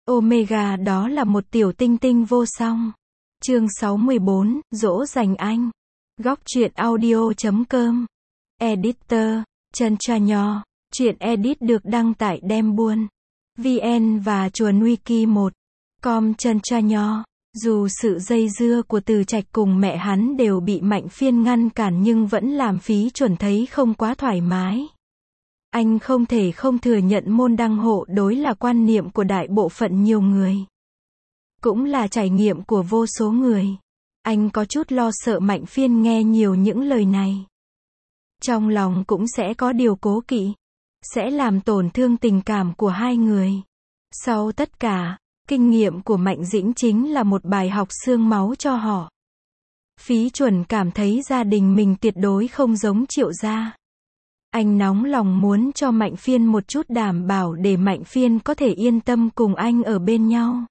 Omega đó là một tiểu tinh tinh vô song. Chương 64, dỗ dành anh. Góc truyện audio.com. Editor, Trần Tra Nho. Truyện edit được đăng tại Đem Buôn VN và Chuồn Wiki 1. Com Trần Tra Nho. Dù sự dây dưa của Từ Trạch cùng mẹ hắn đều bị Mạnh Phiên ngăn cản nhưng vẫn làm Phí Chuẩn thấy không quá thoải mái. Anh không thể không thừa nhận môn đăng hộ đối là quan niệm của đại bộ phận nhiều người. Cũng là trải nghiệm của vô số người. Anh có chút lo sợ Mạnh Phiên nghe nhiều những lời này. Trong lòng cũng sẽ có điều cố kỵ. Sẽ làm tổn thương tình cảm của hai người. Sau tất cả, kinh nghiệm của Mạnh Dĩnh chính là một bài học xương máu cho họ. Phí Chuẩn cảm thấy gia đình mình tuyệt đối không giống Triệu gia. Anh nóng lòng muốn cho Mạnh Phiên một chút đảm bảo để Mạnh Phiên có thể yên tâm cùng anh ở bên nhau.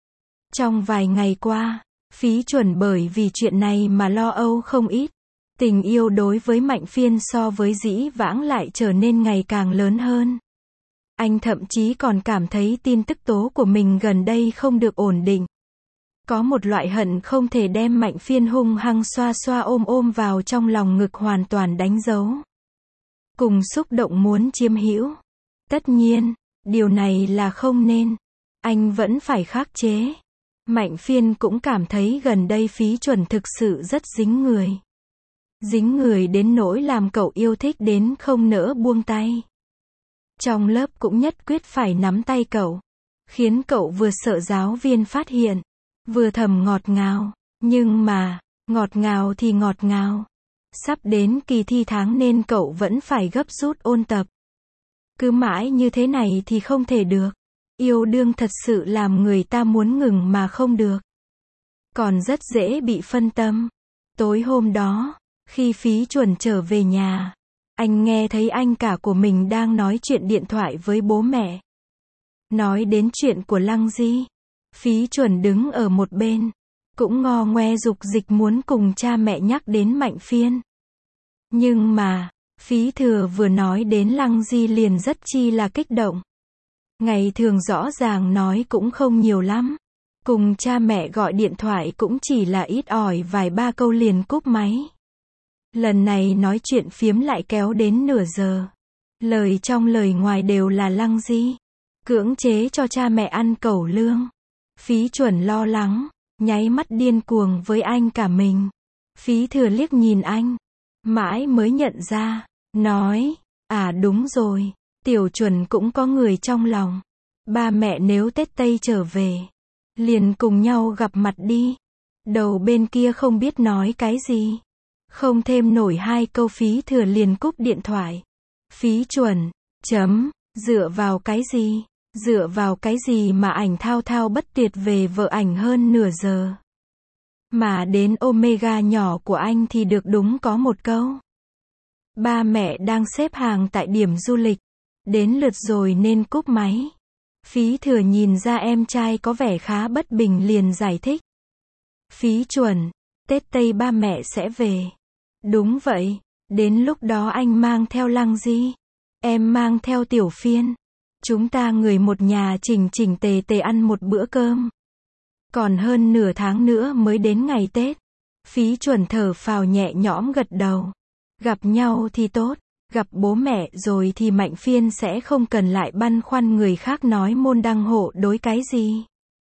Trong vài ngày qua, Phí Chuẩn bởi vì chuyện này mà lo âu không ít. Tình yêu đối với Mạnh Phiên so với dĩ vãng lại trở nên ngày càng lớn hơn. Anh thậm chí còn cảm thấy tin tức tố của mình gần đây không được ổn định. Có một loại hận không thể đem Mạnh Phiên hung hăng xoa xoa ôm vào trong lòng ngực hoàn toàn đánh dấu. Cùng xúc động muốn chiếm hữu. Tất nhiên, điều này là không nên. Anh vẫn phải khắc chế. Mạnh Phiên cũng cảm thấy gần đây Phí Chuẩn thực sự rất dính người. Dính người đến nỗi làm cậu yêu thích đến không nỡ buông tay. Trong lớp cũng nhất quyết phải nắm tay cậu. Khiến cậu vừa sợ giáo viên phát hiện, vừa thầm ngọt ngào. Nhưng mà, ngọt ngào thì ngọt ngào. Sắp đến kỳ thi tháng nên cậu vẫn phải gấp rút ôn tập. Cứ mãi như thế này thì không thể được. Yêu đương thật sự làm người ta muốn ngừng mà không được. Còn rất dễ bị phân tâm. Tối hôm đó, khi Phí Chuẩn trở về nhà, anh nghe thấy anh cả của mình đang nói chuyện điện thoại với bố mẹ. Nói đến chuyện của Lăng Di. Phí Chuẩn đứng ở một bên, cũng ngo ngoe dục dịch muốn cùng cha mẹ nhắc đến Mạnh Phiên. Nhưng mà, Phí Thừa vừa nói đến Lăng Di liền rất chi là kích động. Ngày thường rõ ràng nói cũng không nhiều lắm. Cùng cha mẹ gọi điện thoại cũng chỉ là ít ỏi vài ba câu liền cúp máy. Lần này nói chuyện phiếm lại kéo đến nửa giờ. Lời trong lời ngoài đều là Lăng Di cưỡng chế cho cha mẹ ăn cẩu lương. Phí Chuẩn lo lắng, nháy mắt điên cuồng với anh cả mình. Phí Thừa liếc nhìn anh, mãi mới nhận ra, nói, à đúng rồi, Tiểu Chuẩn cũng có người trong lòng. Ba mẹ nếu Tết Tây trở về, liền cùng nhau gặp mặt đi. Đầu bên kia không biết nói cái gì. Không thêm nổi hai câu Phí Thừa liền cúp điện thoại. Phí Chuẩn, dựa vào cái gì? Dựa vào cái gì mà ảnh thao thao bất tuyệt về vợ ảnh hơn nửa giờ? Mà đến Omega nhỏ của anh thì được đúng có một câu. Ba mẹ đang xếp hàng tại điểm du lịch. Đến lượt rồi nên cúp máy. Phí Thừa nhìn ra em trai có vẻ khá bất bình liền giải thích. Phí Chuẩn, Tết Tây ba mẹ sẽ về. Đúng vậy, đến lúc đó anh mang theo Lăng Di. Em mang theo Tiểu Phiên. Chúng ta người một nhà chỉnh chỉnh tề tề ăn một bữa cơm. Còn hơn nửa tháng nữa mới đến ngày Tết. Phí Chuẩn thở phào nhẹ nhõm gật đầu. Gặp nhau thì tốt. Gặp bố mẹ rồi thì Mạnh Phiên sẽ không cần lại băn khoăn người khác nói môn đăng hộ đối cái gì.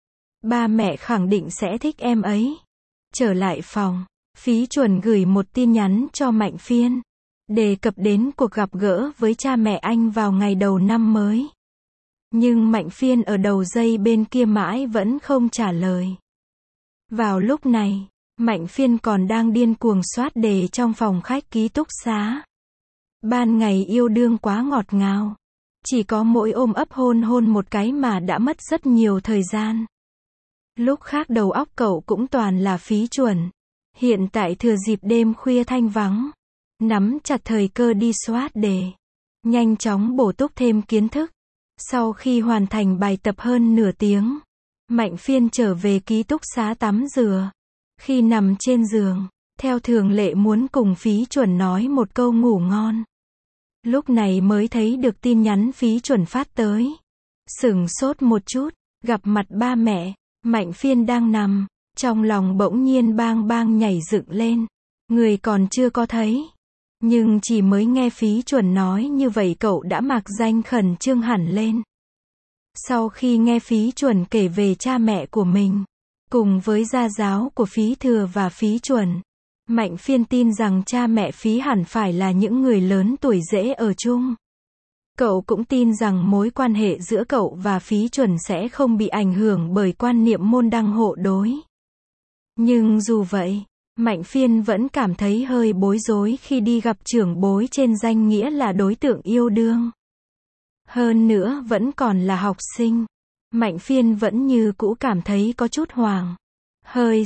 Ba mẹ khẳng định sẽ thích em ấy. Trở lại phòng, Phí Chuẩn gửi một tin nhắn cho Mạnh Phiên. Đề cập đến cuộc gặp gỡ với cha mẹ anh vào ngày đầu năm mới. Nhưng Mạnh Phiên ở đầu dây bên kia mãi vẫn không trả lời. Vào lúc này, Mạnh Phiên còn đang điên cuồng soát đề trong phòng khách ký túc xá. Ban ngày yêu đương quá ngọt ngào. Chỉ có mỗi ôm ấp hôn một cái mà đã mất rất nhiều thời gian. Lúc khác đầu óc cậu cũng toàn là Phí Chuẩn. Hiện tại thừa dịp đêm khuya thanh vắng. Nắm chặt thời cơ đi soát đề. Nhanh chóng bổ túc thêm kiến thức. Sau khi hoàn thành bài tập hơn nửa tiếng, Mạnh Phiên trở về ký túc xá tắm rửa. Khi nằm trên giường, theo thường lệ muốn cùng Phí Chuẩn nói một câu ngủ ngon. Lúc này mới thấy được tin nhắn Phí Chuẩn phát tới. Sửng sốt một chút, Gặp mặt ba mẹ, Mạnh Phiên đang nằm, trong lòng bỗng nhiên bang bang nhảy dựng lên. Người còn chưa có thấy. Nhưng chỉ mới nghe Phí Chuẩn nói như vậy cậu đã mạc danh khẩn trương hẳn lên. Sau khi nghe Phí Chuẩn kể về cha mẹ của mình, cùng với gia giáo của Phí Thừa và Phí Chuẩn, Mạnh Phiên tin rằng cha mẹ Phí hẳn phải là những người lớn tuổi dễ ở chung. Cậu cũng tin rằng mối quan hệ giữa cậu và Phí Chuẩn sẽ không bị ảnh hưởng bởi quan niệm môn đăng hộ đối. Nhưng dù vậy, Mạnh Phiên vẫn cảm thấy hơi bối rối khi đi gặp trưởng bối trên danh nghĩa là đối tượng yêu đương. Hơn nữa vẫn còn là học sinh. Mạnh Phiên vẫn như cũ cảm thấy có chút hoảng. Hơi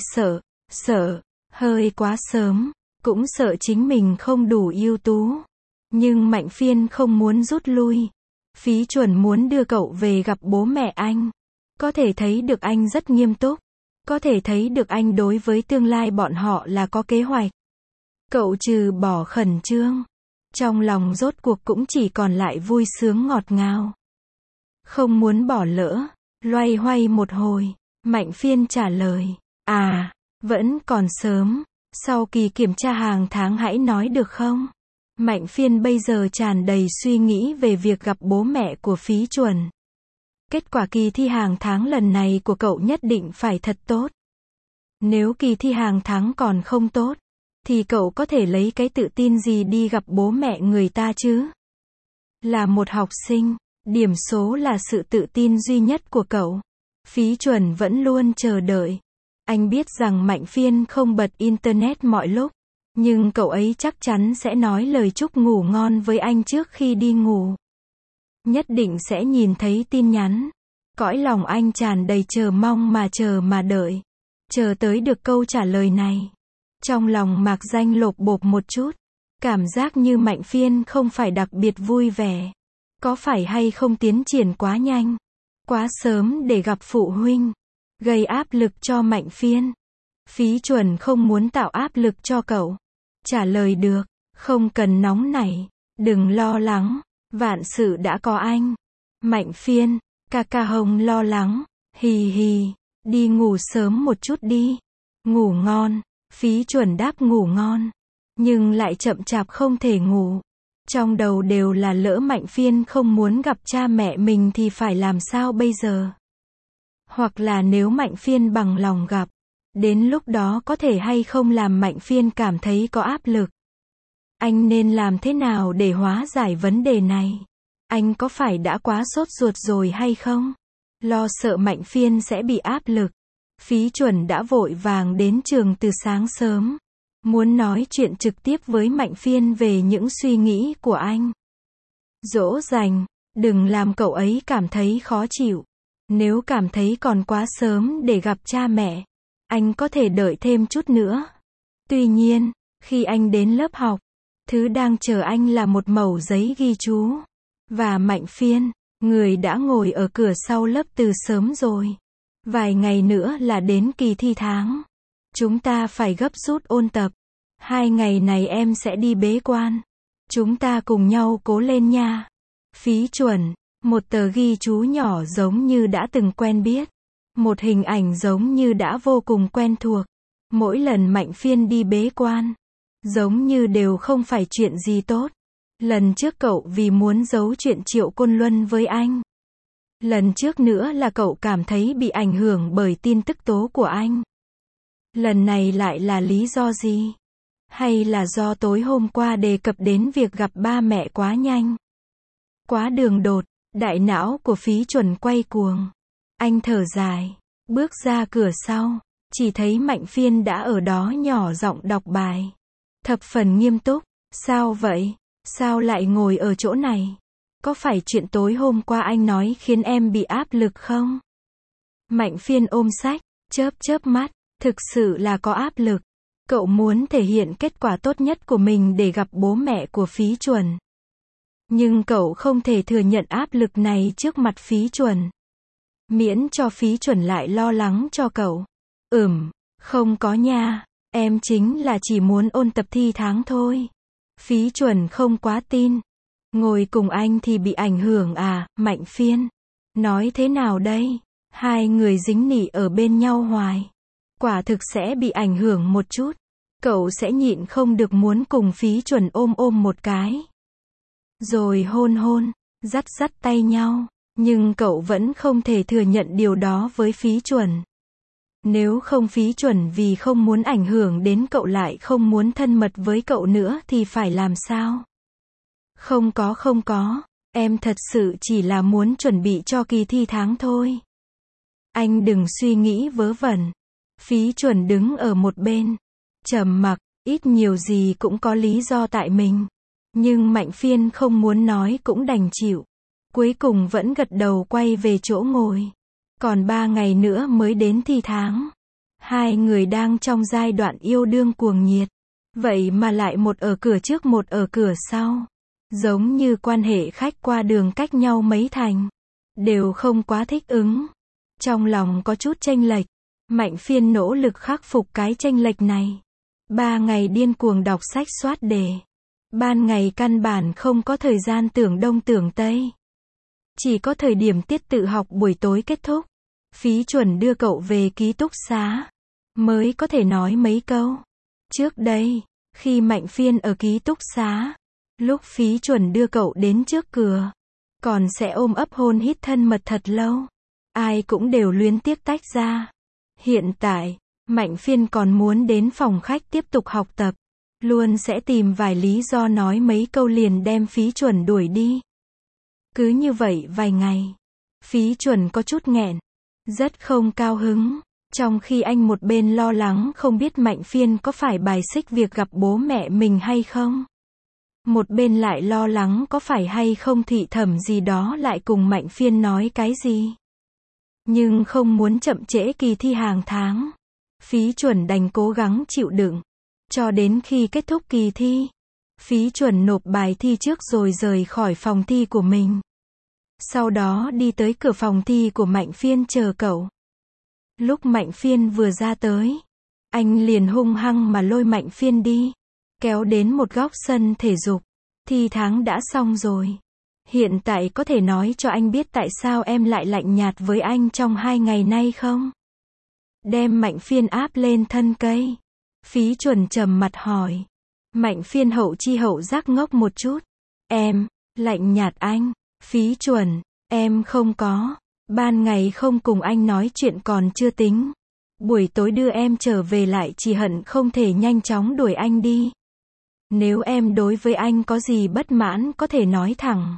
sợ, hơi quá sớm, cũng sợ chính mình không đủ ưu tú. Nhưng Mạnh Phiên không muốn rút lui. Phí Chuẩn muốn đưa cậu về gặp bố mẹ anh. Có thể thấy được anh rất nghiêm túc. Có thể thấy được anh đối với tương lai bọn họ là có kế hoạch. Cậu trừ bỏ khẩn trương, trong lòng rốt cuộc cũng chỉ còn lại vui sướng ngọt ngào. Không muốn bỏ lỡ, loay hoay một hồi, Mạnh Phiên trả lời, vẫn còn sớm, sau kỳ kiểm tra hàng tháng hãy nói được không? Mạnh Phiên bây giờ tràn đầy suy nghĩ về việc gặp bố mẹ của Phí Chuẩn. Kết quả kỳ thi hàng tháng lần này của cậu nhất định phải thật tốt. Nếu kỳ thi hàng tháng còn không tốt, thì cậu có thể lấy cái tự tin gì đi gặp bố mẹ người ta chứ? Là một học sinh, điểm số là sự tự tin duy nhất của cậu. Phí Chuẩn vẫn luôn chờ đợi. Anh biết rằng Mạnh Phiên không bật internet mọi lúc, nhưng cậu ấy chắc chắn sẽ nói lời chúc ngủ ngon với anh trước khi đi ngủ. Nhất định sẽ nhìn thấy tin nhắn. Cõi lòng anh tràn đầy chờ mong mà đợi. Chờ tới được câu trả lời này. Trong lòng mạc danh lột bột một chút. Cảm giác như Mạnh Phiên không phải đặc biệt vui vẻ. Có phải hay không tiến triển quá nhanh, quá sớm để gặp phụ huynh, gây áp lực cho Mạnh Phiên. Phí Chuẩn không muốn tạo áp lực cho cậu. Trả lời được, không cần nóng nảy, đừng lo lắng, vạn sự đã có anh. Mạnh Phiên, ca Hồng lo lắng, hì hì, đi ngủ sớm một chút đi. Ngủ ngon, Phí Chuẩn đáp ngủ ngon, nhưng lại chậm chạp không thể ngủ. Trong đầu đều là lỡ Mạnh Phiên không muốn gặp cha mẹ mình thì phải làm sao bây giờ? Hoặc là nếu Mạnh Phiên bằng lòng gặp, đến lúc đó có thể hay không làm Mạnh Phiên cảm thấy có áp lực? Anh nên làm thế nào để hóa giải vấn đề này? Anh có phải đã quá sốt ruột rồi hay không? Lo sợ Mạnh Phiên sẽ bị áp lực. Phí Chuẩn đã vội vàng đến trường từ sáng sớm. Muốn nói chuyện trực tiếp với Mạnh Phiên về những suy nghĩ của anh. Dỗ dành, đừng làm cậu ấy cảm thấy khó chịu. Nếu cảm thấy còn quá sớm để gặp cha mẹ, anh có thể đợi thêm chút nữa. Tuy nhiên, khi anh đến lớp học, thứ đang chờ anh là một mẩu giấy ghi chú. Và Mạnh Phiên, người đã ngồi ở cửa sau lớp từ sớm rồi. Vài ngày nữa là đến kỳ thi tháng. Chúng ta phải gấp rút ôn tập. 2 ngày này em sẽ đi bế quan. Chúng ta cùng nhau cố lên nha. Phí Chuẩn, một tờ ghi chú nhỏ giống như đã từng quen biết. Một hình ảnh giống như đã vô cùng quen thuộc. Mỗi lần Mạnh Phiên đi bế quan, giống như đều không phải chuyện gì tốt. Lần trước cậu vì muốn giấu chuyện Triệu Côn Luân với anh. Lần trước nữa là cậu cảm thấy bị ảnh hưởng bởi tin tức tố của anh. Lần này lại là lý do gì? Hay là do tối hôm qua đề cập đến việc gặp ba mẹ quá nhanh? Quá đường đột, đại não của Phí Chuẩn quay cuồng. Anh thở dài, bước ra cửa sau, chỉ thấy Mạnh Phiên đã ở đó nhỏ giọng đọc bài. Thập phần nghiêm túc, sao vậy? Sao lại ngồi ở chỗ này? Có phải chuyện tối hôm qua anh nói khiến em bị áp lực không? Mạnh Phiên ôm sách, chớp mắt, thực sự là có áp lực. Cậu muốn thể hiện kết quả tốt nhất của mình để gặp bố mẹ của Phí Chuẩn. Nhưng cậu không thể thừa nhận áp lực này trước mặt Phí Chuẩn. Miễn cho Phí Chuẩn lại lo lắng cho cậu. Không có nha, em chính là chỉ muốn ôn tập thi tháng thôi. Phí Chuẩn không quá tin. Ngồi cùng anh thì bị ảnh hưởng à, Mạnh Phiên? Nói thế nào đây? Hai người dính nỉ ở bên nhau hoài. Quả thực sẽ bị ảnh hưởng một chút. Cậu sẽ nhịn không được muốn cùng Phí Chuẩn ôm một cái. Rồi hôn hôn, dắt dắt tay nhau. Nhưng cậu vẫn không thể thừa nhận điều đó với Phí Chuẩn. Nếu không Phí Chuẩn vì không muốn ảnh hưởng đến cậu lại không muốn thân mật với cậu nữa thì phải làm sao? Không có, em thật sự chỉ là muốn chuẩn bị cho kỳ thi tháng thôi. Anh đừng suy nghĩ vớ vẩn. Phí Chuẩn đứng ở một bên, trầm mặc, ít nhiều gì cũng có lý do tại mình. Nhưng Mạnh Phiên không muốn nói cũng đành chịu. Cuối cùng vẫn gật đầu quay về chỗ ngồi. Còn 3 ngày nữa mới đến thi tháng. Hai người đang trong giai đoạn yêu đương cuồng nhiệt. Vậy mà lại một ở cửa trước một ở cửa sau. Giống như quan hệ khách qua đường cách nhau mấy thành. Đều không quá thích ứng. Trong lòng có chút chênh lệch. Mạnh Phiên nỗ lực khắc phục cái chênh lệch này. 3 ngày điên cuồng đọc sách soát đề. Ban ngày căn bản không có thời gian tưởng đông tưởng tây. Chỉ có thời điểm tiết tự học buổi tối kết thúc. Phí Chuẩn đưa cậu về ký túc xá. Mới có thể nói mấy câu. Trước đây, khi Mạnh Phiên ở ký túc xá, lúc Phí Chuẩn đưa cậu đến trước cửa, còn sẽ ôm ấp hôn hít thân mật thật lâu. Ai cũng đều luyến tiếc tách ra. Hiện tại, Mạnh Phiên còn muốn đến phòng khách tiếp tục học tập. Luôn sẽ tìm vài lý do nói mấy câu liền đem Phí Chuẩn đuổi đi. Cứ như vậy vài ngày. Phí Chuẩn có chút nghẹn. Rất không cao hứng. Trong khi anh một bên lo lắng không biết Mạnh Phiên có phải bài xích việc gặp bố mẹ mình hay không. Một bên lại lo lắng có phải hay không thị thẩm gì đó lại cùng Mạnh Phiên nói cái gì. Nhưng không muốn chậm trễ kỳ thi hàng tháng. Phí Chuẩn đành cố gắng chịu đựng. Cho đến khi kết thúc kỳ thi. Phí Chuẩn nộp bài thi trước rồi rời khỏi phòng thi của mình. Sau đó đi tới cửa phòng thi của Mạnh Phiên chờ cậu. Lúc Mạnh Phiên vừa ra tới, anh liền hung hăng mà lôi Mạnh Phiên đi. Kéo đến một góc sân thể dục. Thi tháng đã xong rồi. Hiện tại có thể nói cho anh biết tại sao em lại lạnh nhạt với anh trong 2 ngày nay không? Đem Mạnh Phiên áp lên thân cây. Phí Chuẩn trầm mặt hỏi. Mạnh Phiên hậu chi hậu giác ngốc một chút. Em, lạnh nhạt anh. Phí Chuẩn, em không có. Ban ngày không cùng anh nói chuyện còn chưa tính. Buổi tối đưa em trở về lại chỉ hận không thể nhanh chóng đuổi anh đi. Nếu em đối với anh có gì bất mãn có thể nói thẳng.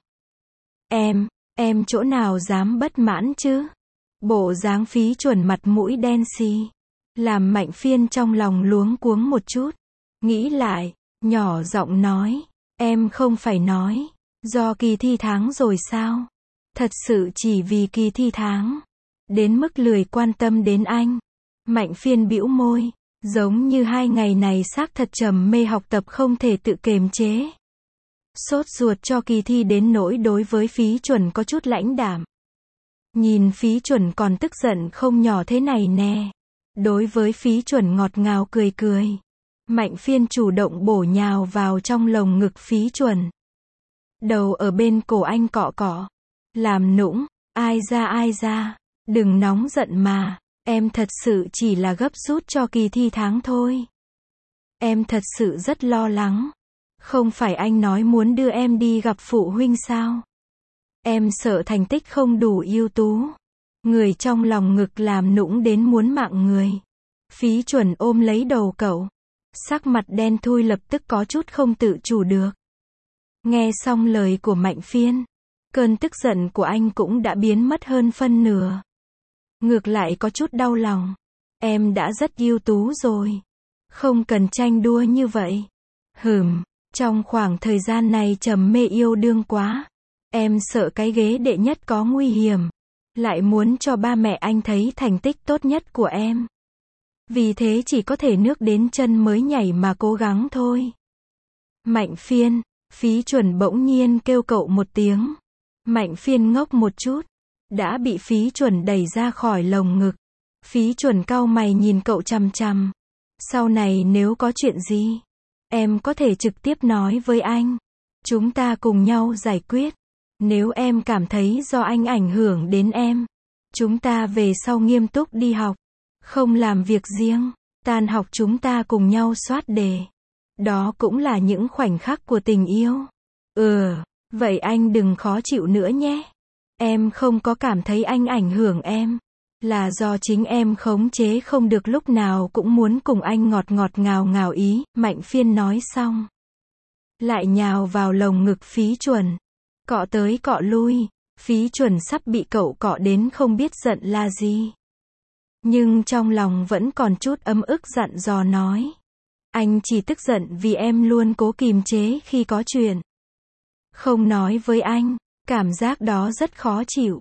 Em chỗ nào dám bất mãn chứ? Bộ dáng Phí Chuẩn mặt mũi đen xì. Làm Mạnh Phiên trong lòng luống cuống một chút. Nghĩ lại, nhỏ giọng nói. Em không phải nói. Do kỳ thi tháng rồi sao? Thật sự chỉ vì kỳ thi tháng. Đến mức lười quan tâm đến anh. Mạnh Phiên bĩu môi. Giống như 2 ngày này xác thật trầm mê học tập không thể tự kiềm chế. Sốt ruột cho kỳ thi đến nỗi đối với Phí Chuẩn có chút lãnh đạm. Nhìn Phí Chuẩn còn tức giận không nhỏ thế này nè. Đối với Phí Chuẩn ngọt ngào cười cười. Mạnh Phiên chủ động bổ nhào vào trong lồng ngực Phí Chuẩn. Đầu ở bên cổ anh cọ cọ. Làm nũng, ai ra, đừng nóng giận mà. Em thật sự chỉ là gấp rút cho kỳ thi tháng thôi. Em thật sự rất lo lắng. Không phải anh nói muốn đưa em đi gặp phụ huynh sao? Em sợ thành tích không đủ ưu tú. Người trong lòng ngực làm nũng đến muốn mạng người. Phí Chuẩn ôm lấy đầu cậu. Sắc mặt đen thui lập tức có chút không tự chủ được. Nghe xong lời của Mạnh Phiên. Cơn tức giận của anh cũng đã biến mất hơn phân nửa. Ngược lại có chút đau lòng. Em đã rất ưu tú rồi. Không cần tranh đua như vậy. Trong khoảng thời gian này trầm mê yêu đương quá. Em sợ cái ghế đệ nhất có nguy hiểm. Lại muốn cho ba mẹ anh thấy thành tích tốt nhất của em. Vì thế chỉ có thể nước đến chân mới nhảy mà cố gắng thôi. Mạnh Phiên, Phí Chuẩn bỗng nhiên kêu cậu một tiếng. Mạnh Phiên ngốc một chút. Đã bị Phí Chuẩn đẩy ra khỏi lồng ngực. Phí Chuẩn cau mày nhìn cậu chằm chằm. Sau này nếu có chuyện gì, em có thể trực tiếp nói với anh. Chúng ta cùng nhau giải quyết. Nếu em cảm thấy do anh ảnh hưởng đến em, Chúng ta về sau nghiêm túc đi học. Không làm việc riêng. Tan học chúng ta cùng nhau soát đề. Đó cũng là những khoảnh khắc của tình yêu. Vậy anh đừng khó chịu nữa nhé. Em không có cảm thấy anh ảnh hưởng em. Là do chính em khống chế không được, lúc nào cũng muốn cùng anh ngọt ngọt ngào ngào ý. Mạnh Phiên nói xong, lại nhào vào lồng ngực Phí Chuẩn. Cọ tới cọ lui. Phí Chuẩn sắp bị cậu cọ đến không biết giận là gì. Nhưng trong lòng vẫn còn chút ấm ức, dặn dò nói. Anh chỉ tức giận vì em luôn cố kìm chế khi có chuyện. Không nói với anh. Cảm giác đó rất khó chịu.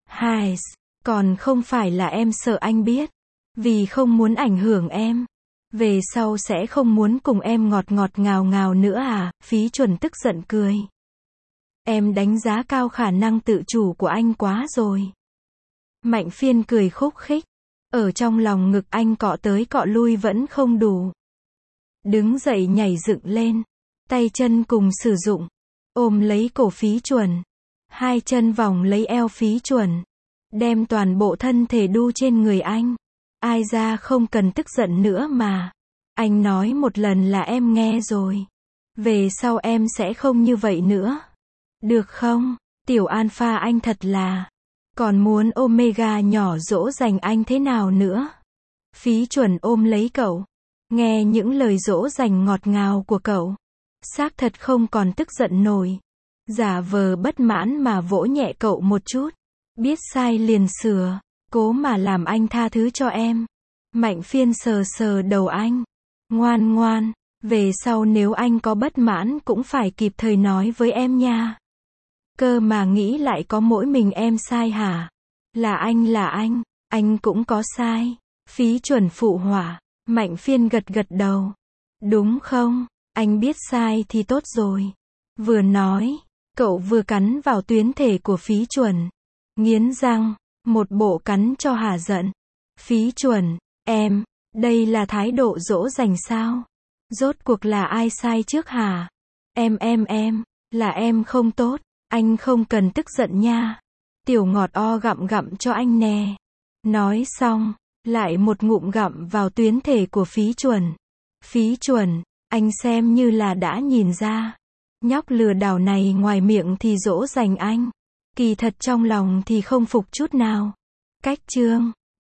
Còn không phải là em sợ anh biết. Vì không muốn ảnh hưởng em. Về sau sẽ không muốn cùng em ngọt ngọt ngào ngào nữa à? Phí Chuẩn tức giận cười. Em đánh giá cao khả năng tự chủ của anh quá rồi. Mạnh Phiên cười khúc khích. Ở trong lòng ngực anh cọ tới cọ lui vẫn không đủ. Đứng dậy nhảy dựng lên. Tay chân cùng sử dụng. Ôm lấy cổ Phí Chuẩn. Hai chân vòng lấy eo Phí Chuẩn. Đem toàn bộ thân thể đu trên người anh. Ai ra không cần tức giận nữa mà. Anh nói một lần là em nghe rồi. Về sau em sẽ không như vậy nữa. Được không? Tiểu Alpha anh thật là. Còn muốn Omega nhỏ dỗ dành anh thế nào nữa? Phí Chuẩn ôm lấy cậu. Nghe những lời dỗ dành ngọt ngào của cậu. Xác thật không còn tức giận nổi. Giả vờ bất mãn mà vỗ nhẹ cậu một chút. Biết sai liền sửa. Cố mà làm anh tha thứ cho em. Mạnh Phiên sờ sờ đầu anh. Ngoan ngoan. Về sau nếu anh có bất mãn cũng phải kịp thời nói với em nha. Cơ mà nghĩ lại có mỗi mình em sai hả? Là anh cũng có sai. Phí Chuẩn phụ họa. Mạnh Phiên gật gật đầu. Đúng không? Anh biết sai thì tốt rồi. Vừa nói, cậu vừa cắn vào tuyến thể của Phí Chuẩn. Nghiến răng, một bộ cắn cho hả giận. Phí Chuẩn, em, đây là thái độ dỗ dành sao? Rốt cuộc là ai sai trước hả? Em, là em không tốt, anh không cần tức giận nha. Tiểu ngọt o gặm gặm cho anh nè. Nói xong, lại một ngụm gặm vào tuyến thể của Phí Chuẩn. Phí Chuẩn, anh xem như là đã nhìn ra. Nhóc lừa đảo này ngoài miệng thì dỗ dành anh. Kỳ thật trong lòng thì không phục chút nào. Cách chương